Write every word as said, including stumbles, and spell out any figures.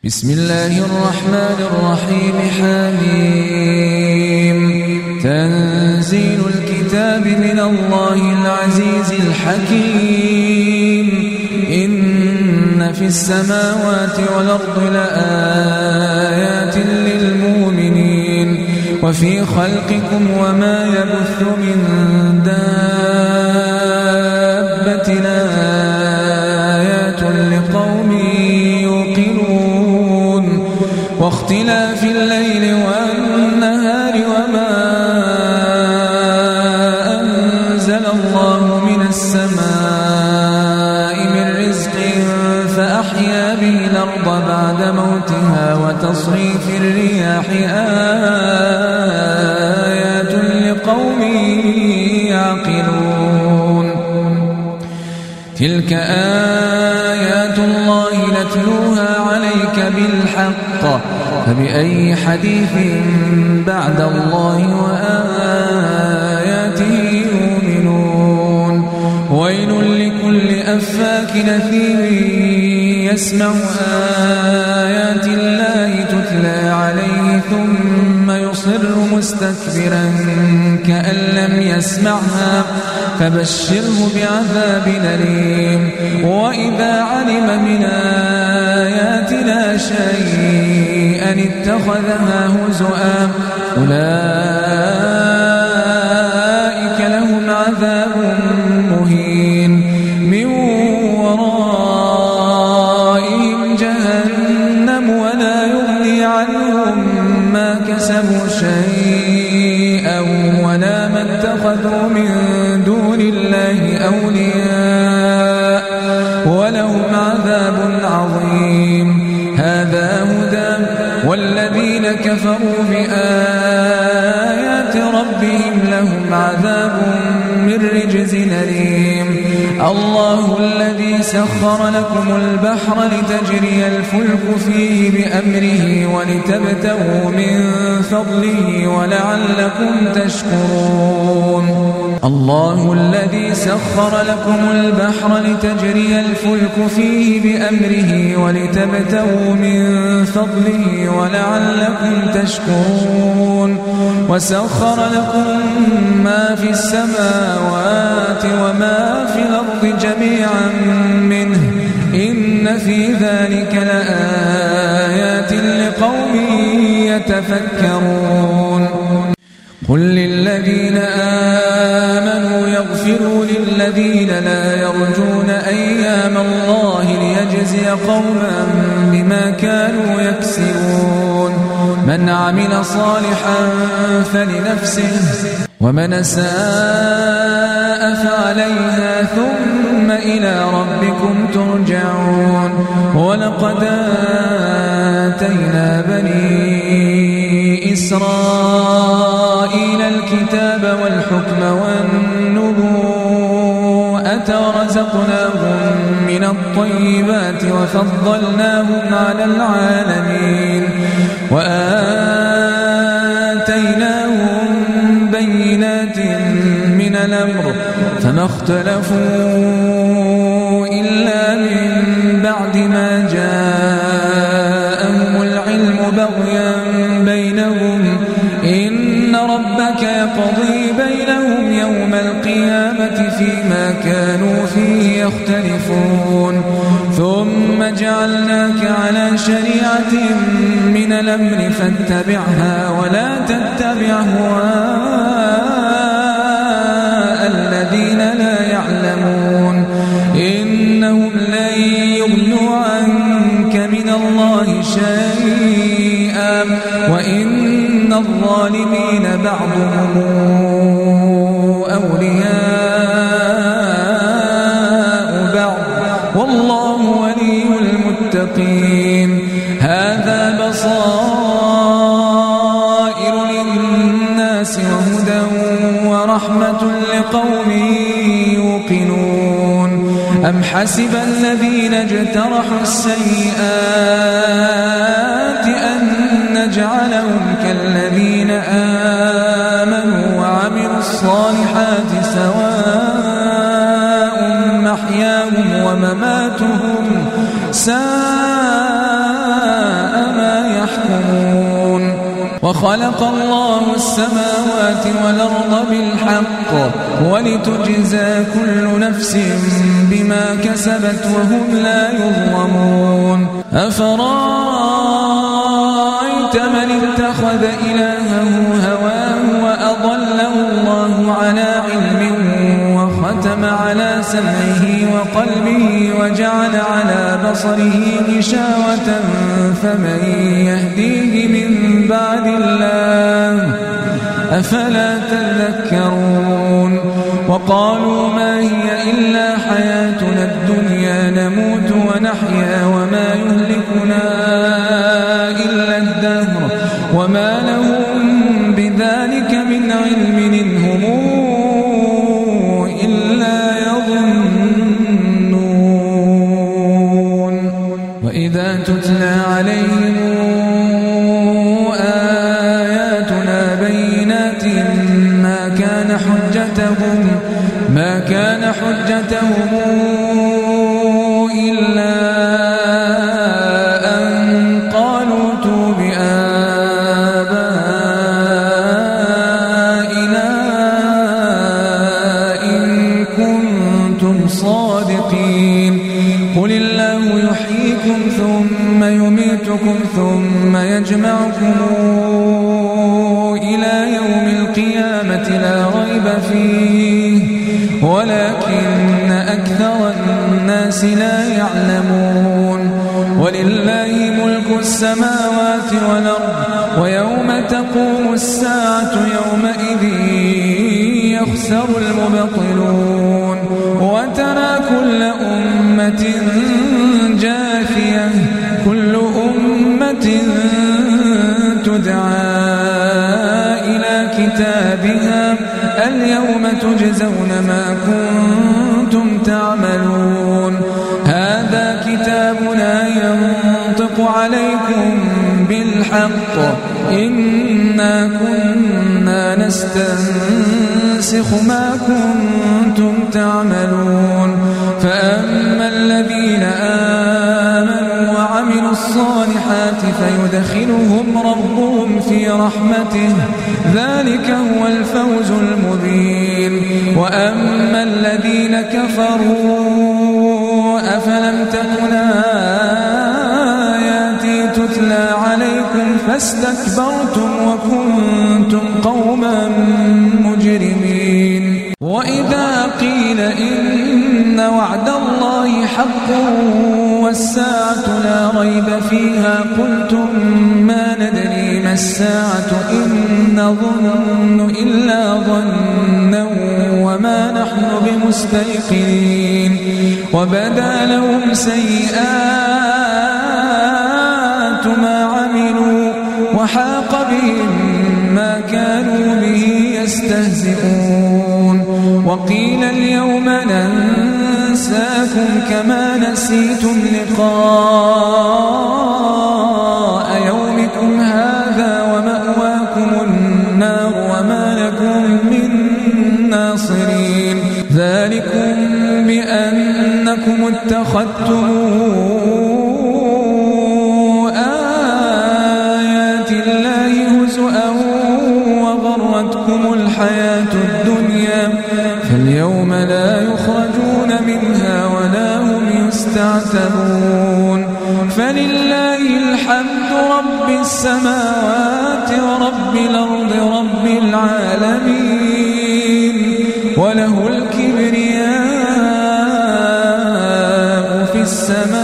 بسم الله الرحمن الرحيم. حميم. تنزيل الكتاب من الله العزيز الحكيم. إن في السماوات والأرض لآيات للمؤمنين وفي خلقكم وما يبث من دابة آيات لقوم يوقنون واختلاف الليل والنهار وما أنزل الله من السماء من رزق فأحيا به الأرض بعد موتها وتصريف الرياح آيات لقوم يعقلون. تلك آيات الله نتلوها عليك بالحق فبأي حديث بعد الله وآياته يؤمنون. ويل لكل أفاك أثيم يسمع آيات الله تتلى عليه ثم يصر مستكبرا كأن لم يسمعها فبشره بعذاب أليم. وإذا علم من آياتنا شيئا اتخذها هزؤا أولئك لهم عذاب مهين من ورائهم جهنم ولا يغني عنهم ما كسبوا شيئا ولا ما اتخذوا من دون الله أولياء ولهم عذاب عظيم. هذا هدى والذين كفروا بآيات ربهم لهم عذاب من رجز أليم. الله الذي سخر لكم البحر لتجري الفلك فيه بأمره ولتبتغوا من فضله ولعلكم تشكرون. الله الذي سخر لكم البحر لتجري الفلك فيه بأمره ولتبتغوا من فضله ولعلكم تشكرون. وسخر لكم ما في السماوات وما في الأرض جميعا منه إن في ذلك لآيات لقوم يتفكرون. قل للذين آمنوا يغفروا للذين لا يرجون أيام الله ليجزي قوما بما كانوا يكسبون. من عمل صالحا فلنفسه ومن أساء فعليها ثم إلى ربكم ترجعون. ولقد آتينا بني إسرائيل الكتاب والحكم والنبوءة ورزقناهم من الطيبات وفضلناهم على العالمين وآتيناهم بينات من الأمر فما اختلفوا إلا من بعد ما جاءهم العلم بغيا بينهم إن ربك يقضي بينهم يوم القيامة فيما كانوا فيه يختلفون. ثم جعلناك على شريعة من الأمر فاتبعها ولا تتبع أهواء الذين لا يعلمون إنهم لن يغنوا عنك من الله شيئا وإن الظالمين بعضهم أولياء بعض والله ولي المتقين. هذا بصائر للناس وهدى ورحمة لقوم يوقنون. أم حسب الذين اجترحوا السيئات أن نجعلهم كالذين آمنوا وعملوا الصالحات سواء محياهم ومماتهم ساء وخلق الله السماوات والأرض بالحق ولتجزى كل نفس بما كسبت وهم لا يظلمون أفرأيت من اتخذ إلهه هواه وأضله الله على علم وختم على سمعه وقلبه وجعل على بصره غشاوة فمن يهديه من بعد الله أفلا تذكرون وقالوا ما هي إلا حياتنا الدنيا نموت ونحيا وما يهلكنا إلا الدهر وما لهم بذلك من علم إن هم إلا يظنون وإذا تتلى عليهم آياتنا بينات ما كان حجتهم ما كان حجتهم إلا أن قالوا ائتوا بآبائنا إن كنتم صادقين قل الله يحييكم ثم يميتكم ثم يجمعكم إلى يوم القيامة لا ريب فيه ولكن أكثر الناس لا يعلمون ولله ملك السماوات والأرض ويوم تقوم الساعة يومئذ يخسر المبطلون وترى كل أمة جاثية كل أمة تدعى إلى كتابها اليوم تجزون ما كنتم تعملون هذا كتابنا ينطق عليكم بالحق إنا كنا نستنسخ ما كنتم تعملون فأما الذين آمنوا وعملوا الصالحات فيدخلهم ربهم في رحمته ذلك هو الفوز المبين وأما الذين كفروا أفلم تكن آياتي تتلى عليكم فاستكبرتم وكنتم قوما مجرمين وإذا قيل إن وعد الله حق والساعة لا ريب فيها قلتم ما ندري ما الساعة إن نظن إلا ظنا وما نحن بمستيقنين وبدا لهم سيئات ما عملوا وحاق بهم ما كانوا به يستهزئون وقيل اليوم ننساكم كما نسيتم لقاء يومكم هذا ومأواكم النار وما لكم من ناصرين ذلكم بأنكم اتخذتم آيات الله هزؤا وغرتكم الحياة الدنيا فاليوم لا يخرجون منها ولا هم يستعتبون فلله الحمد رب السماوات ورب الأرض رب العالمين وله الكبرياء في السماء